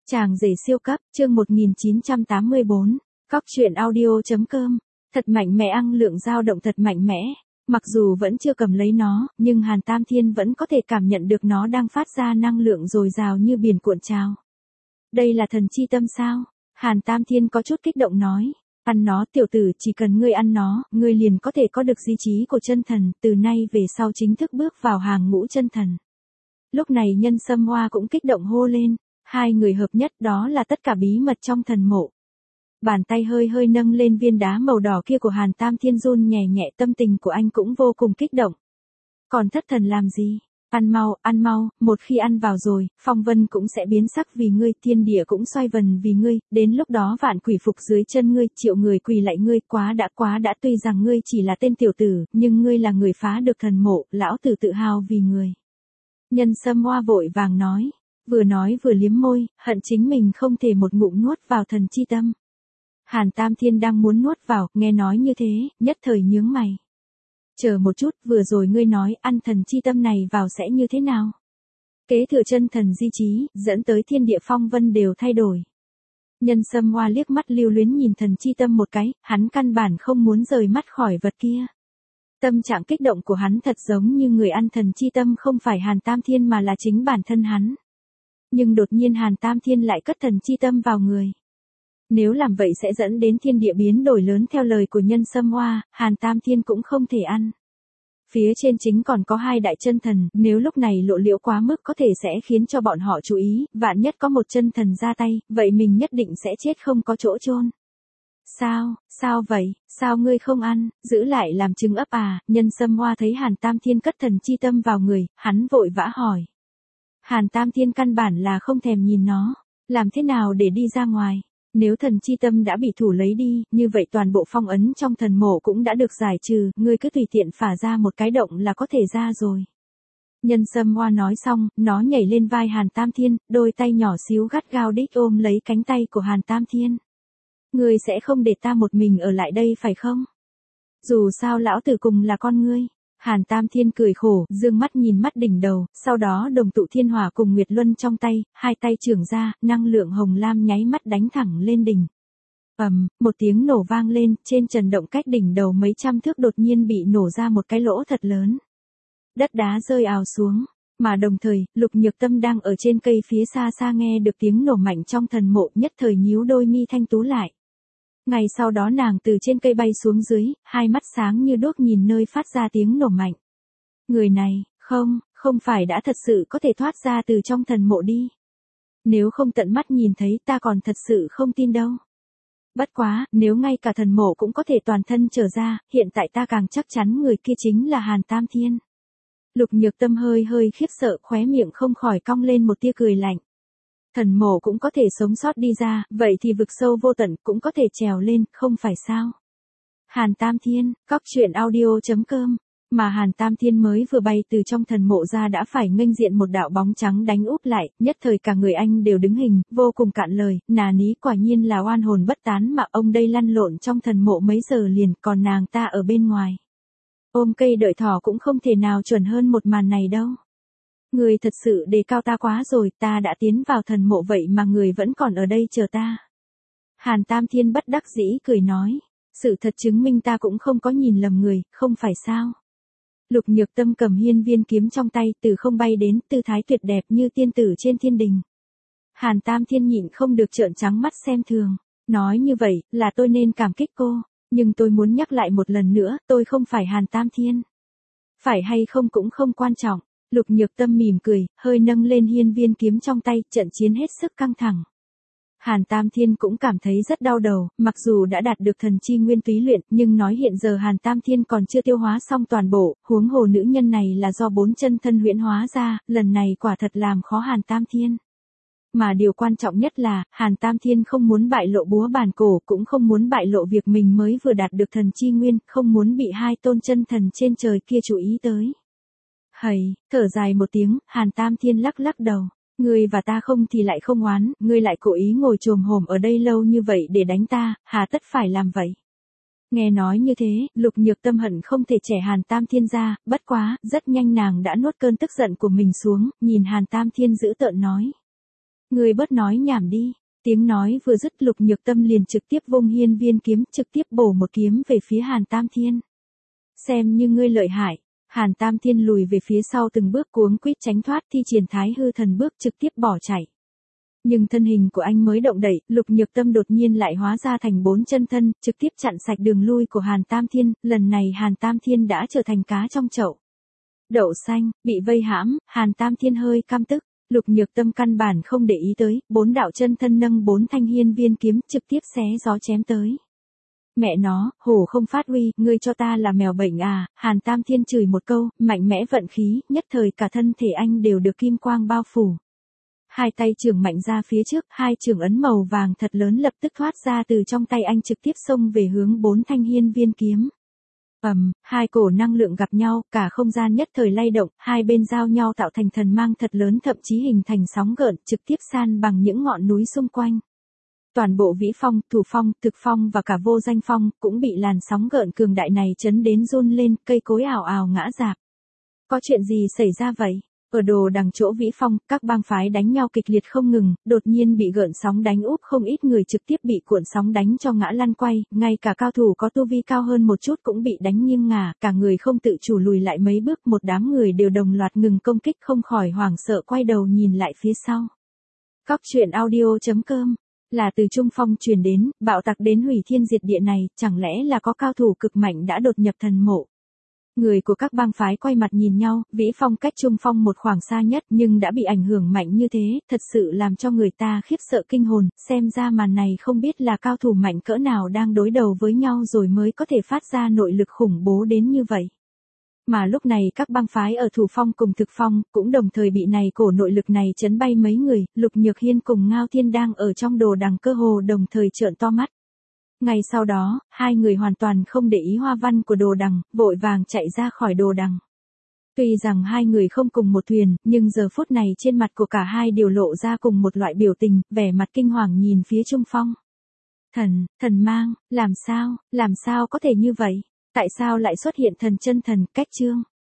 Chàng rể siêu cấp, chương 1984, Cóc truyện audio.com. Thật mạnh mẽ, năng lượng dao động thật mạnh mẽ. Mặc dù vẫn chưa cầm lấy nó, nhưng Hàn Tam Thiên vẫn có thể cảm nhận được nó đang phát ra năng lượng dồi dào như biển cuộn trào. Đây là thần chi tâm sao? Hàn Tam Thiên có chút kích động nói. Ăn nó tiểu tử, chỉ cần ngươi ăn nó, ngươi liền có thể có được ý chí của chân thần, từ nay về sau chính thức bước vào hàng ngũ chân thần. Lúc này Nhân Sâm Hoa cũng kích động hô lên. Hai người hợp nhất, đó là tất cả bí mật trong thần mộ. Bàn tay hơi hơi nâng lên viên đá màu đỏ kia của Hàn Tam Thiên, run nhẹ nhẹ, tâm tình của anh cũng vô cùng kích động. Còn thất thần làm gì? Ăn mau, một khi ăn vào rồi, phong vân cũng sẽ biến sắc vì ngươi, thiên địa cũng xoay vần vì ngươi, đến lúc đó vạn quỷ phục dưới chân ngươi, triệu người quỳ lạy ngươi, quá đã, tuy rằng ngươi chỉ là tên tiểu tử, nhưng ngươi là người phá được thần mộ, lão tử tự hào vì người. Nhân Sâm Hoa vội vàng nói. Vừa nói vừa liếm môi, hận chính mình không thể một ngụm nuốt vào thần chi tâm. Hàn Tam Thiên đang muốn nuốt vào, nghe nói như thế, nhất thời nhướng mày. Chờ một chút, vừa rồi ngươi nói ăn thần chi tâm này vào sẽ như thế nào? Kế thừa chân thần di trí, dẫn tới thiên địa phong vân đều thay đổi. Nhân Sâm Hoa liếc mắt lưu luyến nhìn thần chi tâm một cái, hắn căn bản không muốn rời mắt khỏi vật kia. Tâm trạng kích động của hắn thật giống như người ăn thần chi tâm không phải Hàn Tam Thiên mà là chính bản thân hắn. Nhưng đột nhiên Hàn Tam Thiên lại cất thần chi tâm vào người. Nếu làm vậy sẽ dẫn đến thiên địa biến đổi lớn theo lời của Nhân Sâm Hoa, Hàn Tam Thiên cũng không thể ăn. Phía trên chính còn có hai đại chân thần, nếu lúc này lộ liễu quá mức có thể sẽ khiến cho bọn họ chú ý, vạn nhất có một chân thần ra tay, vậy mình nhất định sẽ chết không có chỗ chôn. Sao vậy, sao ngươi không ăn, giữ lại làm trứng ấp à? Nhân Sâm Hoa thấy Hàn Tam Thiên cất thần chi tâm vào người, hắn vội vã hỏi. Hàn Tam Thiên căn bản là không thèm nhìn nó, làm thế nào để đi ra ngoài? Nếu thần chi tâm đã bị thủ lấy đi, như vậy toàn bộ phong ấn trong thần mộ cũng đã được giải trừ, ngươi cứ tùy tiện phả ra một cái động là có thể ra rồi. Nhân Sâm Hoa nói xong, nó nhảy lên vai Hàn Tam Thiên, đôi tay nhỏ xíu gắt gao đích ôm lấy cánh tay của Hàn Tam Thiên. Ngươi sẽ không để ta một mình ở lại đây phải không? Dù sao lão tử cùng là con ngươi. Hàn Tam Thiên cười khổ, dương mắt nhìn mắt đỉnh đầu, sau đó đồng tụ thiên hỏa cùng Nguyệt Luân trong tay, hai tay chưởng ra, năng lượng hồng lam nháy mắt đánh thẳng lên đỉnh. Một tiếng nổ vang lên, trên trần động cách đỉnh đầu mấy trăm thước đột nhiên bị nổ ra một cái lỗ thật lớn. Đất đá rơi ào xuống, mà đồng thời, Lục Nhược Tâm đang ở trên cây phía xa xa nghe được tiếng nổ mạnh trong thần mộ, nhất thời nhíu đôi mi thanh tú lại. Ngày sau đó nàng từ trên cây bay xuống dưới, hai mắt sáng như đuốc nhìn nơi phát ra tiếng nổ mạnh. Người này, không phải đã thật sự có thể thoát ra từ trong thần mộ đi. Nếu không tận mắt nhìn thấy ta còn thật sự không tin đâu. Bất quá, nếu ngay cả thần mộ cũng có thể toàn thân trở ra, hiện tại ta càng chắc chắn người kia chính là Hàn Tam Thiên. Lục Nhược Tâm hơi khiếp sợ, khóe miệng không khỏi cong lên một tia cười lạnh. Thần mộ cũng có thể sống sót đi ra, vậy thì vực sâu vô tận cũng có thể trèo lên, không phải sao? Hàn Tam Thiên, Cóc truyện audio.com. Mà Hàn Tam Thiên mới vừa bay từ trong thần mộ ra đã phải nghênh diện một đạo bóng trắng đánh úp lại, nhất thời cả người anh đều đứng hình, vô cùng cạn lời, nà ní, quả nhiên là oan hồn bất tán mà ông đây lăn lộn trong thần mộ mấy giờ liền, còn nàng ta ở bên ngoài. Ôm cây đợi thỏ cũng không thể nào chuẩn hơn một màn này đâu. Người thật sự đề cao ta quá rồi, ta đã tiến vào thần mộ vậy mà người vẫn còn ở đây chờ ta. Hàn Tam Thiên bất đắc dĩ cười nói, sự thật chứng minh ta cũng không có nhìn lầm người, không phải sao? Lục Nhược Tâm cầm hiên viên kiếm trong tay, từ không bay đến, tư thái tuyệt đẹp như tiên tử trên thiên đình. Hàn Tam Thiên nhịn không được trợn trắng mắt xem thường, nói như vậy, là tôi nên cảm kích cô, nhưng tôi muốn nhắc lại một lần nữa, tôi không phải Hàn Tam Thiên. Phải hay không cũng không quan trọng. Lục Nhược Tâm mỉm cười, hơi nâng lên hiên viên kiếm trong tay, trận chiến hết sức căng thẳng. Hàn Tam Thiên cũng cảm thấy rất đau đầu, mặc dù đã đạt được thần chi nguyên túy luyện, nhưng nói hiện giờ Hàn Tam Thiên còn chưa tiêu hóa xong toàn bộ, huống hồ nữ nhân này là do 4 chân thân huyễn hóa ra, lần này quả thật làm khó Hàn Tam Thiên. Mà điều quan trọng nhất là, Hàn Tam Thiên không muốn bại lộ búa bàn cổ, cũng không muốn bại lộ việc mình mới vừa đạt được thần chi nguyên, không muốn bị hai tôn chân thần trên trời kia chú ý tới. Thở dài một tiếng, Hàn Tam Thiên lắc đầu. Ngươi và ta không thì lại không oán, ngươi lại cố ý ngồi chồm hổm ở đây lâu như vậy để đánh ta, hà tất phải làm vậy. Nghe nói như thế, Lục Nhược Tâm hận không thể trẻ Hàn Tam Thiên ra, bất quá, rất nhanh nàng đã nuốt cơn tức giận của mình xuống, nhìn Hàn Tam Thiên dữ tợn nói. Ngươi bớt nói nhảm đi. Tiếng nói vừa dứt Lục Nhược Tâm liền trực tiếp vung hiên viên kiếm trực tiếp bổ một kiếm về phía Hàn Tam Thiên. Xem như ngươi lợi hại. Hàn Tam Thiên lùi về phía sau từng bước cuống quýt tránh thoát thi triển Thái Hư Thần bước trực tiếp bỏ chạy. Nhưng thân hình của anh mới động đậy, Lục Nhược Tâm đột nhiên lại hóa ra thành 4 chân thân, trực tiếp chặn sạch đường lui của Hàn Tam Thiên, lần này Hàn Tam Thiên đã trở thành cá trong chậu. Đậu xanh, bị vây hãm, Hàn Tam Thiên hơi căm tức, Lục Nhược Tâm căn bản không để ý tới, 4 đạo chân thân nâng 4 thanh hiên viên kiếm trực tiếp xé gió chém tới. Mẹ nó, hổ không phát uy, ngươi cho ta là mèo bệnh à, Hàn Tam Thiên chửi một câu, mạnh mẽ vận khí, nhất thời cả thân thể anh đều được kim quang bao phủ. Hai tay trường mạnh ra phía trước, hai trường ấn màu vàng thật lớn lập tức thoát ra từ trong tay anh trực tiếp xông về hướng 4 thanh hiên viên kiếm. Hai cổ năng lượng gặp nhau, cả không gian nhất thời lay động, hai bên giao nhau tạo thành thần mang thật lớn thậm chí hình thành sóng gợn, trực tiếp san bằng những ngọn núi xung quanh. Toàn bộ vĩ phong, thủ phong, thực phong và cả vô danh phong cũng bị làn sóng gợn cường đại này chấn đến run lên, cây cối ào ào ngã rạp. Có chuyện gì xảy ra vậy? Ở đồ đằng chỗ vĩ phong, các bang phái đánh nhau kịch liệt không ngừng, đột nhiên bị gợn sóng đánh úp, không ít người trực tiếp bị cuộn sóng đánh cho ngã lăn quay, ngay cả cao thủ có tu vi cao hơn một chút cũng bị đánh nghiêng ngả, cả người không tự chủ lùi lại mấy bước, một đám người đều đồng loạt ngừng công kích không khỏi hoảng sợ quay đầu nhìn lại phía sau. Cóc truyện audio.com là từ Trung Phong truyền đến, bạo tạc đến hủy thiên diệt địa này, chẳng lẽ là có cao thủ cực mạnh đã đột nhập thần mộ. Người của các bang phái quay mặt nhìn nhau, Vĩ Phong cách Trung Phong một khoảng xa nhất nhưng đã bị ảnh hưởng mạnh như thế, thật sự làm cho người ta khiếp sợ kinh hồn, xem ra màn này không biết là cao thủ mạnh cỡ nào đang đối đầu với nhau rồi mới có thể phát ra nội lực khủng bố đến như vậy. Mà lúc này các bang phái ở Thủ Phong cùng Thực Phong cũng đồng thời bị này cổ nội lực này chấn bay mấy người, Lục Nhược Hiên cùng Ngao Thiên đang ở trong đồ đằng cơ hồ đồng thời trợn to mắt. Ngay sau đó, hai người hoàn toàn không để ý hoa văn của đồ đằng, vội vàng chạy ra khỏi đồ đằng. Tuy rằng hai người không cùng một thuyền, nhưng giờ phút này trên mặt của cả hai đều lộ ra cùng một loại biểu tình, vẻ mặt kinh hoàng nhìn phía Trung Phong. Thần mang, làm sao có thể như vậy? Tại sao lại xuất hiện thần chân thần, cách chương?